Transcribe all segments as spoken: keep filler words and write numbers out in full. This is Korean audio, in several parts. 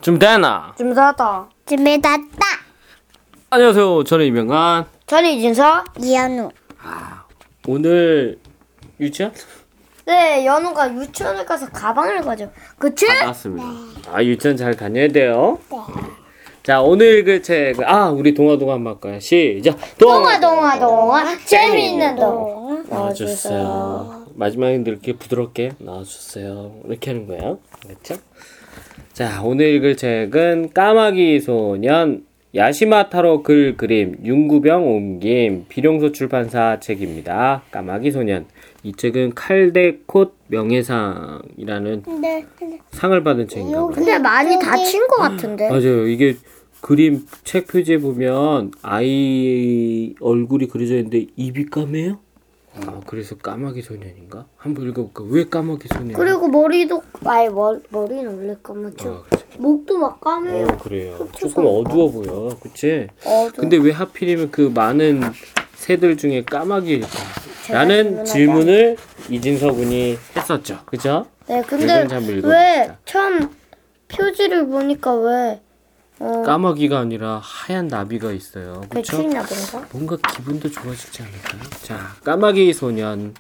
준비됐나? 준비됐다. 준비됐다. 안녕하세요. 저는 이명관. 저는 이진서. 이현우. 아, 오늘 유치원? 네, 연우가 유치원을 가서 가방을 가져. 그치? 아, 맞습니다. 아, 유치원 잘 다녀야 돼요. 네. 자, 오늘 읽을 책, 아, 우리 동화 동화 한번 할까요? 시작. 동화 동화 동화 재미있는 동화 나와주세요. 마지막에 이렇게 부드럽게 나와주세요. 이렇게 하는 거예요. 그렇죠? 자, 오늘 읽을 책은 까마귀 소년 야시마 타로 글 그림 윤구병 옮김 비룡소 출판사 책입니다. 까마귀 소년. 이 책은 칼데콧 명예상이라는 네, 네. 상을 받은 책인가 봐요. 근데 많이 다친 것 같은데. 맞아요. 이게 그림 책 표지에 보면 아이 얼굴이 그려져 있는데 입이 까매요? 아, 그래서 까마귀 소년인가? 한번 읽어볼까? 왜 까마귀 소년? 그리고 머리도 아예 머리, 머리는 원래 까맣죠. 아, 그치. 목도 막 까매요. 어, 그래요. 조금 어두워 보여. 그치? 어두워. 근데 왜 하필이면 그 많은 새들 중에 까마귀일까? 라는 질문하자. 질문을 이진서 군이 했었죠. 그죠? 네, 근데 이건 잘 읽어봅시다. 왜 처음 표지를 보니까 왜 어, 까마귀가 아니라 하얀 나비가 있어요. 그쵸? 배추나비인가? 뭔가 기분도 좋아지지 않을까요? 자, 까마귀 소년.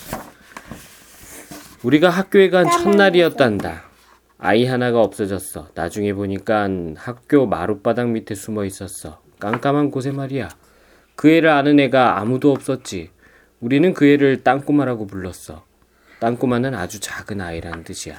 우리가 학교에 간 첫날이었단다. 아이 하나가 없어졌어. 나중에 보니까 학교 마룻바닥 밑에 숨어 있었어. 깜깜한 곳에 말이야. 그 애를 아는 애가 아무도 없었지. 우리는 그 애를 땅꼬마라고 불렀어. 땅꼬마는 아주 작은 아이라는 뜻이야.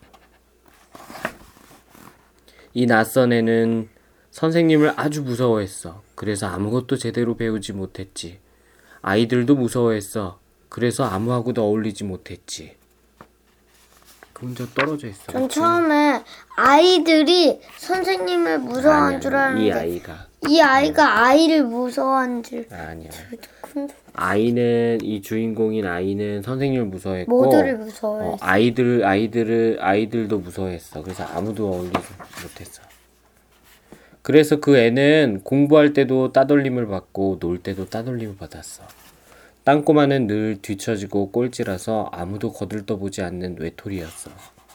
이 낯선 애는 선생님을 아주 무서워했어. 그래서 아무것도 제대로 배우지 못했지. 아이들도 무서워했어. 그래서 아무하고도 어울리지 못했지. 그 혼자 떨어져 있어. 전 그치? 처음에 아이들이 선생님을 무서워한 아니야, 줄 알았는데 이 아이가 이 아이가 아이를 무서워한 줄. 아니야. 근데 아이는 이 주인공인 아이는 선생님을 무서워했고 모두를 무서워했어. 어, 아이들 아이들을 아이들도 무서워했어. 그래서 아무도 어울리지 못했어. 그래서 그 애는 공부할 때도 따돌림을 받고 놀 때도 따돌림을 받았어. 땅꼬마는 늘 뒤처지고 꼴찌라서 아무도 거들떠보지 않는 외톨이였어.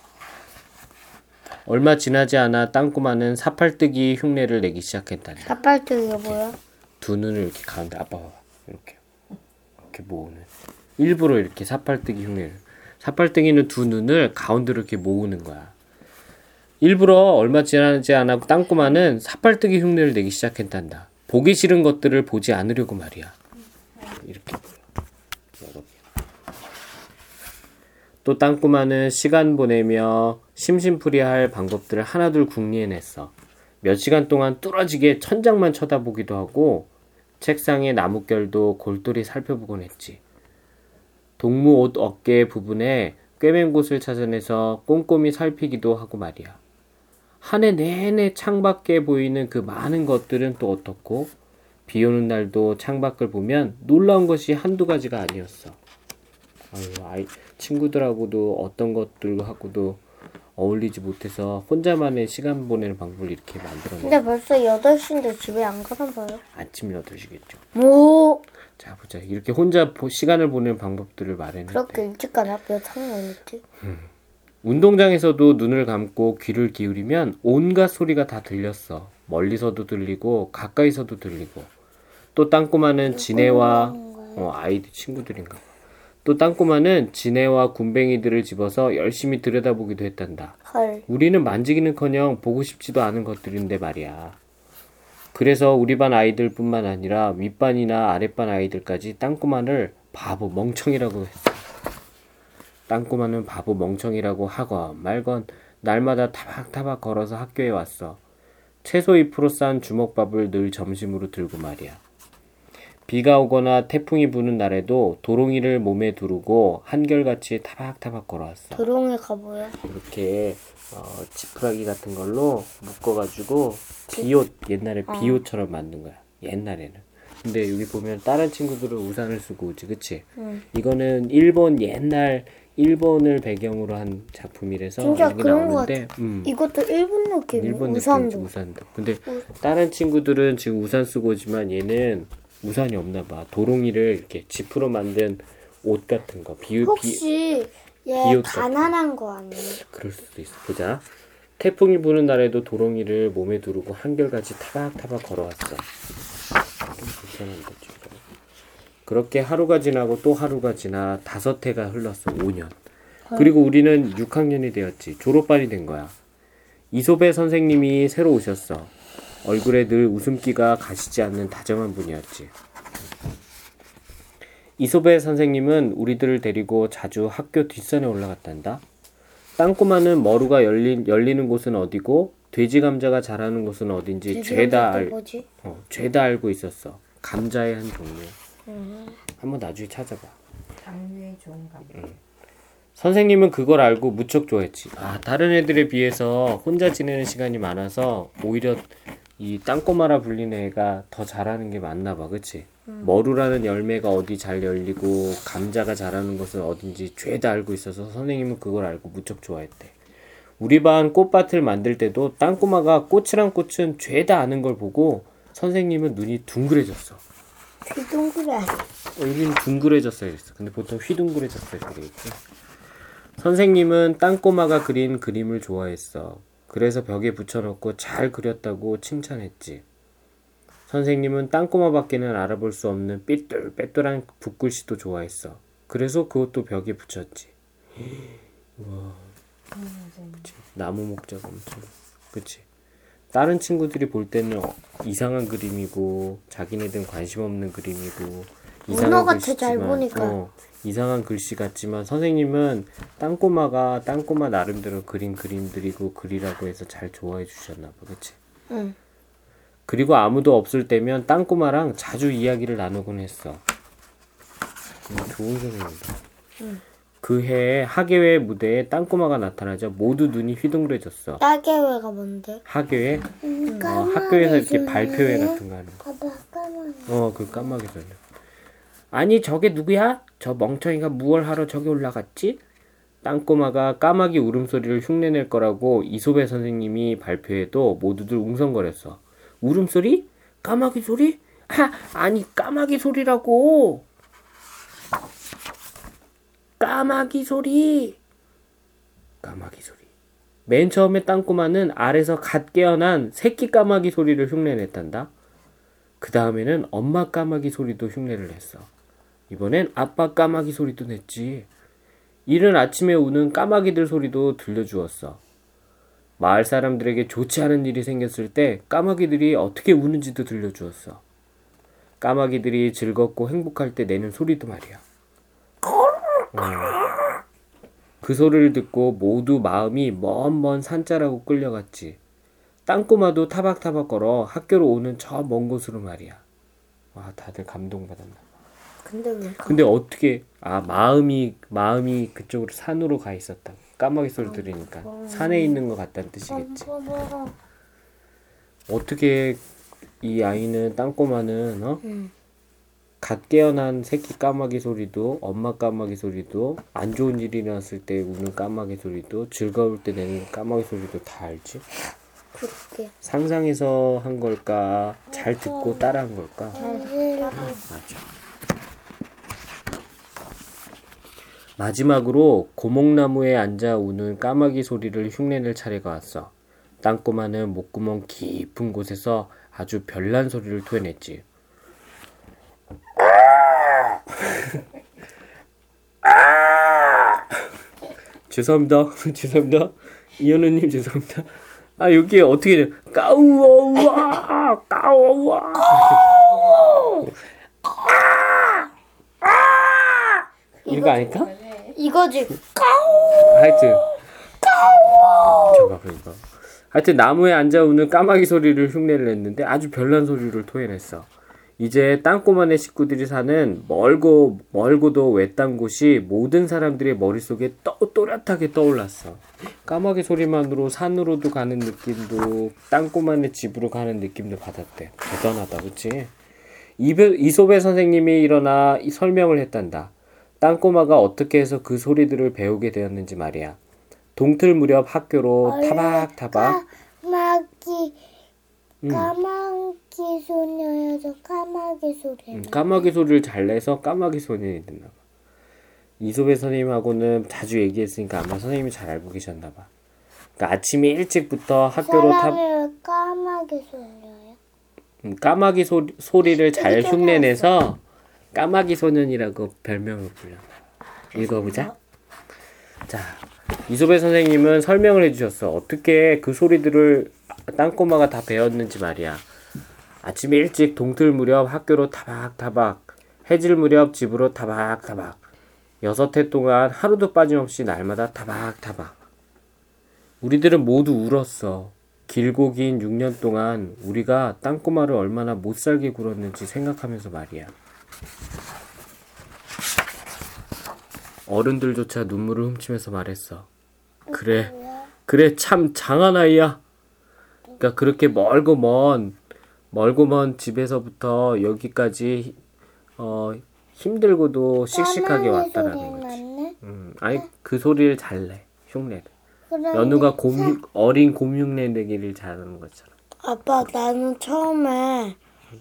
얼마 지나지 않아 땅꼬마는 사팔뜨기 흉내를 내기 시작했단다. 사팔뜨기가 뭐야? 두 눈을 이렇게 가운데 아빠 봐봐. 이렇게 이렇게 모으는. 일부러 이렇게 사팔뜨기 흉내를. 사팔뜨기는 두 눈을 가운데로 이렇게 모으는 거야. 일부러 얼마 지나지 않아 땅꼬마는 사팔뜨기 흉내를 내기 시작했단다. 보기 싫은 것들을 보지 않으려고 말이야. 이렇게 보여. 또 땅꼬마는 시간 보내며 심심풀이할 방법들을 하나둘 궁리해냈어. 몇 시간 동안 뚫어지게 천장만 쳐다보기도 하고 책상의 나뭇결도 골똘히 살펴보곤 했지. 동무 옷 어깨 부분에 꿰맨 곳을 찾아내서 꼼꼼히 살피기도 하고 말이야. 한 해 내내 창밖에 보이는 그 많은 것들은 또 어떻고 비 오는 날도 창밖을 보면 놀라운 것이 한두 가지가 아니었어. 아유, 아이, 친구들하고도 어떤 것들하고도 어울리지 못해서 혼자만의 시간 보내는 방법을 이렇게 만들어 근데 놓은 벌써 여덟 시인데 집에 안 가나 봐요. 아침 여덟 시겠죠. 뭐 자, 보자. 이렇게 혼자 보, 시간을 보내는 방법들을 마련했대. 그렇게 일찍 가나? 몇 학년이지? 운동장에서도 눈을 감고 귀를 기울이면 온갖 소리가 다 들렸어. 멀리서도 들리고 가까이서도 들리고. 또 땅꼬마는 지네와 어, 아이들 친구들인가 봐. 또 땅꼬마는 지네와 군뱅이들을 집어서 열심히 들여다보기도 했단다. 헐. 우리는 만지기는커녕 보고 싶지도 않은 것들인데 말이야. 그래서 우리 반 아이들뿐만 아니라 윗반이나 아랫반 아이들까지 땅꼬마를 바보 멍청이라고 했어. 땅꼬마는 바보 멍청이라고 하건 말건 날마다 타박타박 걸어서 학교에 왔어. 채소 잎으로 싼 주먹밥을 늘 점심으로 들고 말이야. 비가 오거나 태풍이 부는 날에도 도롱이를 몸에 두르고 한결같이 타박타박 걸어왔어. 도롱이가 뭐야? 이렇게 어, 지푸라기 같은 걸로 묶어가지고 비옷, 옛날에 비옷처럼 만든 거야. 옛날에는. 근데 여기 보면 다른 친구들은 우산을 쓰고 오지, 그치? 응. 이거는 일본 옛날 일본을 배경으로 한 작품이라서 진짜 여기 그런 거 나오는데 음, 이것도 일본 느낌. 일본 느낌이지, 우산도. 우산도. 근데 다른 친구들은 지금 우산 쓰고 오지만 얘는 우산이 없나 봐. 도롱이를 이렇게 지프로 만든 옷 같은 거. 비, 비, 혹시 얘 비옷 같은 가난한 거 아니에요? 그럴 수도 있어. 보자. 태풍이 부는 날에도 도롱이를 몸에 두르고 한결같이 타박타박 걸어왔어. 좀 불편한데 지금. 그렇게 하루가 지나고 또 하루가 지나 다섯 해가 흘렀어. 오 년. 그리고 우리는 육 학년이 되었지. 졸업반이 된 거야. 이솝의 선생님이 새로 오셨어. 얼굴에 늘 웃음기가 가시지 않는 다정한 분이었지. 이솝의 선생님은 우리들을 데리고 자주 학교 뒷산에 올라갔단다. 땅꼬마는 머루가 열린, 열리는 곳은 어디고 돼지 감자가 자라는 곳은 어딘지 죄다 알, 뭐지? 어, 죄다 알고 있었어. 감자의 한 종류. 음. 한번 나중에 찾아봐. 당뇨에 좋은 감자. 응. 선생님은 그걸 알고 무척 좋아했지. 아, 다른 애들에 비해서 혼자 지내는 시간이 많아서 오히려 이 땅꼬마라 불리는 애가 더 잘하는 게 많나 봐. 그치? 음. 머루라는 열매가 어디 잘 열리고 감자가 자라는 것은 어딘지 죄다 알고 있어서 선생님은 그걸 알고 무척 좋아했대. 우리 반 꽃밭을 만들 때도 땅꼬마가 꽃이랑 꽃은 죄다 아는 걸 보고 선생님은 눈이 둥그레졌어. 휘둥그레. 여기는 둥그레졌어야 했어. 근데 보통 휘둥그레졌어야 되겠지. 선생님은 땅꼬마가 그린 그림을 좋아했어. 그래서 벽에 붙여놓고 잘 그렸다고 칭찬했지. 선생님은 땅꼬마밖에는 알아볼 수 없는 삐뚤빼뚤한 붓글씨도 좋아했어. 그래서 그것도 벽에 붙였지. 와, 그치. 나무 목자가 엄청, 그치. 다른 친구들이 볼 때는 이상한 그림이고 자기네들은 관심 없는 그림이고 문어 같아 잘 보니까. 어, 이상한 글씨 같지만 선생님은 땅꼬마가 땅꼬마 나름대로 그린 그림들이고 글이라고 해서 잘 좋아해 주셨나 봐. 그치? 응. 그리고 아무도 없을 때면 땅꼬마랑 자주 이야기를 나누곤 했어. 음, 좋은 선생님이다. 응. 그 해에 학예회 무대에 땅꼬마가 나타나자 모두 눈이 휘둥그레졌어. 따개회가 뭔데? 학예회? 응. 어, 학교에서 이렇게 발표회 같은 거 하는 거. 봐봐, 까마귀. 어, 그 까마귀 소리. 아니, 저게 누구야? 저 멍청이가 무얼 하러 저기 올라갔지? 땅꼬마가 까마귀 울음소리를 흉내낼 거라고 이솝의 선생님이 발표해도 모두들 웅성거렸어. 울음소리? 까마귀 소리? 아, 아니, 까마귀 소리라고! 까마귀 소리! 까마귀 소리. 맨 처음에 땅꼬마는 알에서 갓 깨어난 새끼 까마귀 소리를 흉내냈단다. 그 다음에는 엄마 까마귀 소리도 흉내를 냈어. 이번엔 아빠 까마귀 소리도 냈지. 이른 아침에 우는 까마귀들 소리도 들려주었어. 마을 사람들에게 좋지 않은 일이 생겼을 때 까마귀들이 어떻게 우는지도 들려주었어. 까마귀들이 즐겁고 행복할 때 내는 소리도 말이야. 어. 그 소리를 듣고 모두 마음이 먼 먼 산자라고 끌려갔지. 땅꼬마도 타박타박 걸어 학교로 오는 저 먼 곳으로 말이야. 와, 다들 감동받았나 봐. 근데 왜? 근데 어떻게, 아, 마음이 마음이 그쪽으로 산으로 가 있었다. 까마귀 소리 들으니까 산에 있는 것 같다는 뜻이겠지. 어떻게 이 아이는, 땅꼬마는 어? 응. 갓 깨어난 새끼 까마귀 소리도, 엄마 까마귀 소리도, 안 좋은 일이 났을 때 우는 까마귀 소리도, 즐거울 때 내는 까마귀 소리도 다 알지? 그렇게. 상상해서 한 걸까? 잘 듣고 따라한 걸까? 잘 맞아. 마지막으로 고목나무에 앉아 우는 까마귀 소리를 흉내낼 차례가 왔어. 땅꼬마는 목구멍 깊은 곳에서 아주 별난 소리를 토해냈지. 죄송합니다. 죄송합니다. 이현우님 죄송합니다. 아, 여기 어떻게 까우와 까우와 이거 아닐까? 이거지. 하여튼 잠깐만 이거. 하여튼 나무에 앉아 우는 까마귀 소리를 흉내를 냈는데 아주 별난 소리를 토해냈어. 이제 땅꼬마네 식구들이 사는 멀고 멀고도 외딴 곳이 모든 사람들의 머릿속에 떠, 또렷하게 떠올랐어. 까마귀 소리만으로 산으로도 가는 느낌도, 땅꼬마네 집으로 가는 느낌도 받았대. 대단하다, 그치? 이솝의 선생님이 일어나 설명을 했단다. 땅꼬마가 어떻게 해서 그 소리들을 배우게 되었는지 말이야. 동틀 무렵 학교로 타박타박 까마귀 음. 까마귀 소녀여서 까마귀 소리. 음, 까마귀 소리를 잘 내서 까마귀 소년이 됐나 봐. 이솝의 선생님하고는 자주 얘기했으니까 아마 선생님이 잘 알고 계셨나 봐. 그러니까 아침에 일찍부터 학교로 타 사람이 왜 까마귀 소리예요? 음, 까마귀 소, 소리를 잘 되게 흉내내서 까마귀 소년이라고 별명을 불려. 읽어보자. 자, 이소배 선생님은 설명을 해주셨어. 어떻게 그 소리들을 땅꼬마가 다 배웠는지 말이야. 아침에 일찍 동틀 무렵 학교로 타박타박, 해질 무렵 집으로 타박타박, 여섯 해 동안 하루도 빠짐없이 날마다 타박타박. 우리들은 모두 울었어. 길고 긴 육 년 동안 우리가 땅꼬마를 얼마나 못살게 굴었는지 생각하면서 말이야. 어른들조차 눈물을 훔치면서 말했어. 그래, 그래 참 장한 아이야. 그러니까 그렇게 멀고 먼 멀고 먼 집에서부터 여기까지 어, 힘들고도 씩씩하게 까마귀 왔다라는 소리 거지. 맞네? 음, 아니 그 소리를 잘 내. 흉내를. 그럼 연우가 곰 어린 곰 흉내 내기를 잘하는 것처럼. 아빠, 나는 처음에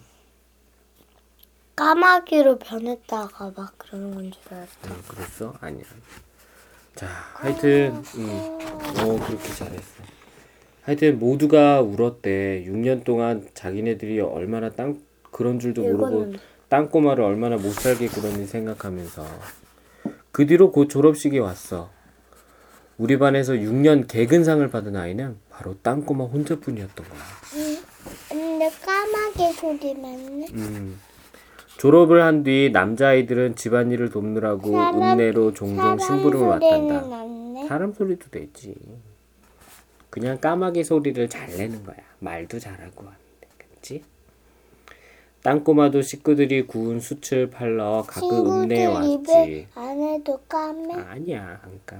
까마귀로 변했다가 막 그러는 건 줄 알았어. 음, 그랬어? 아니야. 자, 하여튼 음, 오 그렇게 잘했어. 하여튼 모두가 울었대. 육 년 동안 자기네들이 얼마나 땅 그런 줄도 모르고 읽었는데. 땅꼬마를 얼마나 못살게 굴었는지 생각하면서. 그 뒤로 곧 졸업식이 왔어. 우리 반에서 육 년 개근상을 받은 아이는 바로 땅꼬마 혼자뿐이었던 거야. 근데 까마귀 소리 맞네? 음. 졸업을 한 뒤 남자아이들은 집안일을 돕느라고 사람- 읍내로 종종 심부름을 소리는 왔단다. 맞네? 사람 소리도 되지. 그냥 까마귀 소리를 잘 내는 거야. 말도 잘하고 하는데, 그치? 땅꼬마도 식구들이 구운 숯을 팔러 가끔 친구들 읍내에 입에 왔지. 안에도 까매? 아니야, 안 까매.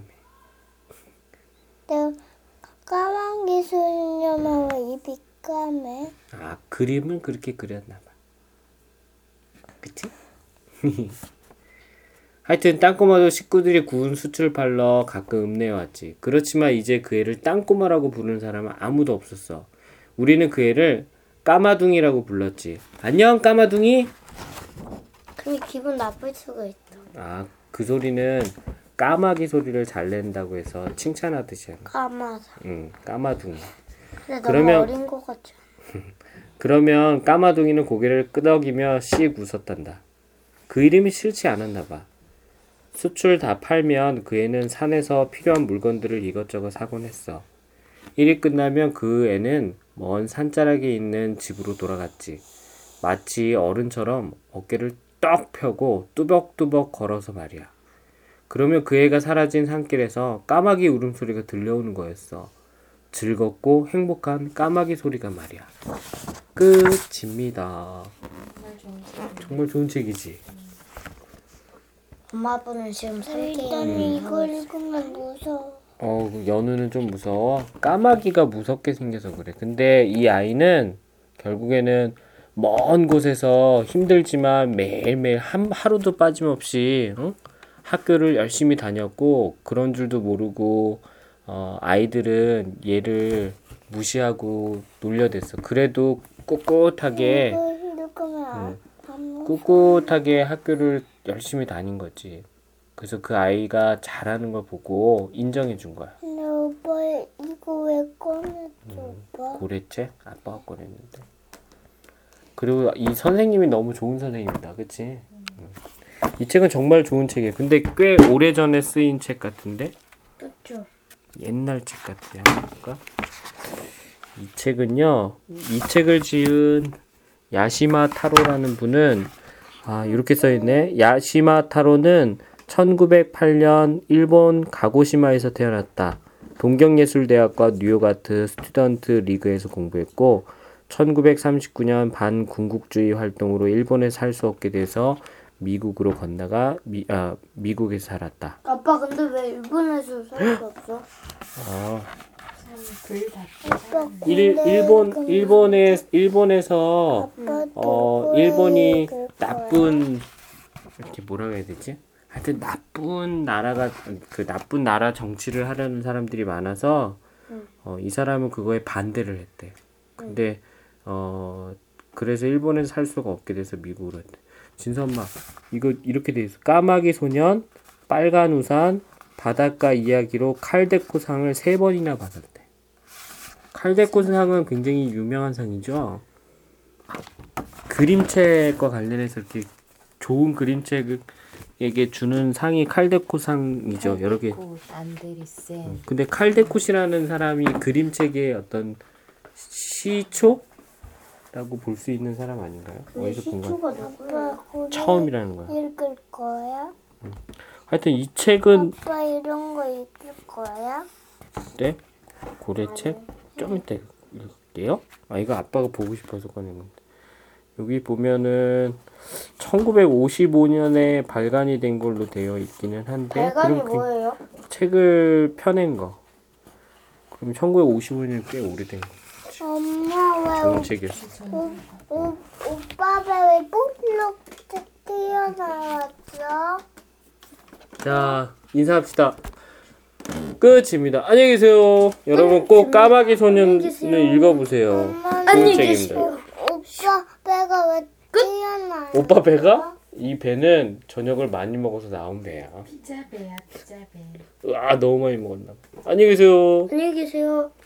근데 까마귀 소리냐면 왜 입이 까매? 아, 그림은 그렇게 그렸나 봐. 그치? 하여튼 땅꼬마도 식구들이 구운 숯을 팔러 가끔 읍내에 왔지. 그렇지만 이제 그 애를 땅꼬마라고 부르는 사람은 아무도 없었어. 우리는 그 애를 까마둥이라고 불렀지. 안녕 까마둥이? 근데 기분 나쁠 수가 있다. 아, 그 소리는 까마귀 소리를 잘 낸다고 해서 칭찬하듯이 하는 거야. 까마사. 응, 까마둥이. 근데 그러면- 너무 어린 것 같지 않아? 그러면 까마둥이는 고개를 끄덕이며 씩 웃었단다. 그 이름이 싫지 않았나 봐. 수출 다 팔면 그 애는 산에서 필요한 물건들을 이것저것 사곤 했어. 일이 끝나면 그 애는 먼 산자락에 있는 집으로 돌아갔지. 마치 어른처럼 어깨를 떡 펴고 뚜벅뚜벅 걸어서 말이야. 그러면 그 애가 사라진 산길에서 까마귀 울음소리가 들려오는 거였어. 즐겁고 행복한 까마귀 소리가 말이야. 끝입니다. 정말 좋은 책. 정말 좋은 책이지. 엄마 아빠는 지금 음. 일단 이거 읽으면 무서워. 어, 연우는 좀 무서워. 까마귀가 무섭게 생겨서 그래. 근데 이 아이는 결국에는 먼 곳에서 힘들지만 매일매일 한 하루도 빠짐없이 응? 학교를 열심히 다녔고 그런 줄도 모르고 어, 아이들은 얘를 무시하고 놀려댔어. 그래도 꿋꿋하게 이거 읽으면 안 무서워. 꿋꿋하게 학교를 열심히 다닌 거지. 그래서 그 아이가 잘하는 걸 보고 인정해 준 거야. 근데 오빠 이거 왜 꺼냈어, 오빠? 고래책? 아빠가 꺼냈는데. 그리고 이 선생님이 너무 좋은 선생님이다. 그치? 응. 이 책은 정말 좋은 책이에요. 근데 꽤 오래전에 쓰인 책 같은데? 그쵸? 옛날 책 같아요. 한번 볼까? 이 책은요. 이 책을 지은 야시마 타로라는 분은 아, 이렇게 써 있네. 야시마 타로는 천구백팔 년 일본 가고시마에서 태어났다. 동경예술대학과 뉴욕 아트 스튜던트 리그에서 공부했고 천구백삼십구 년 반군국주의 활동으로 일본에 살 수 없게 돼서 미국으로 건너가 미, 아, 미국에서 살았다. 아빠 근데 왜 일본에서 살 수 없어? 아, 글다 아빠 일, 근데 일본 그- 일본에 일본에서 아빠 어 누구의 일본이 그거야? 나쁜 이렇게 뭐라고 해야 되지? 하여튼 나쁜 나라가 그 나쁜 나라 정치를 하려는 사람들이 많아서 어, 이 사람은 그거에 반대를 했대. 근데 어 그래서 일본에서 살 수가 없게 돼서 미국으로 했대. 진서 엄마 이거 이렇게 돼 있어. 까마귀 소년, 빨간 우산, 바닷가 이야기로 칼데코상을 세 번이나 받았대. 칼데코 상은 굉장히 유명한 상이죠. 그림책과 관련해서 이렇게 좋은 그림책에게 주는 상이 칼데코 상이죠. 여러 개. 칼데코, 안데르센. 근데 칼데코시라는 사람이 그림책의 어떤 시초라고 볼 수 있는 사람 아닌가요? 어디서 본 거야? 시초가 누구야? 처음이라는 거야. 읽을 거야? 하여튼 이 책은 아빠 이런 거 읽을 거야? 네? 고래책? 좀 이따 읽을게요. 아 이거 아빠가 보고 싶어서 꺼낸 건데. 여기 보면은 천구백오십오 년에 발간이 된 걸로 되어 있기는 한데 발간이 그럼 그 뭐예요? 책을 펴낸 거. 그럼 천구백오십오 년이 꽤 오래된 거. 엄마 왜 좋은 오, 책이었어. 오, 오, 오빠 왜 뽀록 튀어나왔어? 자 인사합시다. 끝입니다. 안녕히 계세요. 여러분 꼭 까마귀 소년을 읽어보세요. 좋은 안녕히 책입니다. 오빠 배가 왜 튀어나와? 오빠 배가? 이 배는 저녁을 많이 먹어서 나온 배야. 피자배야 피자배. 아 너무 많이 먹었나 봐. 안녕히 계세요. 안녕히 계세요.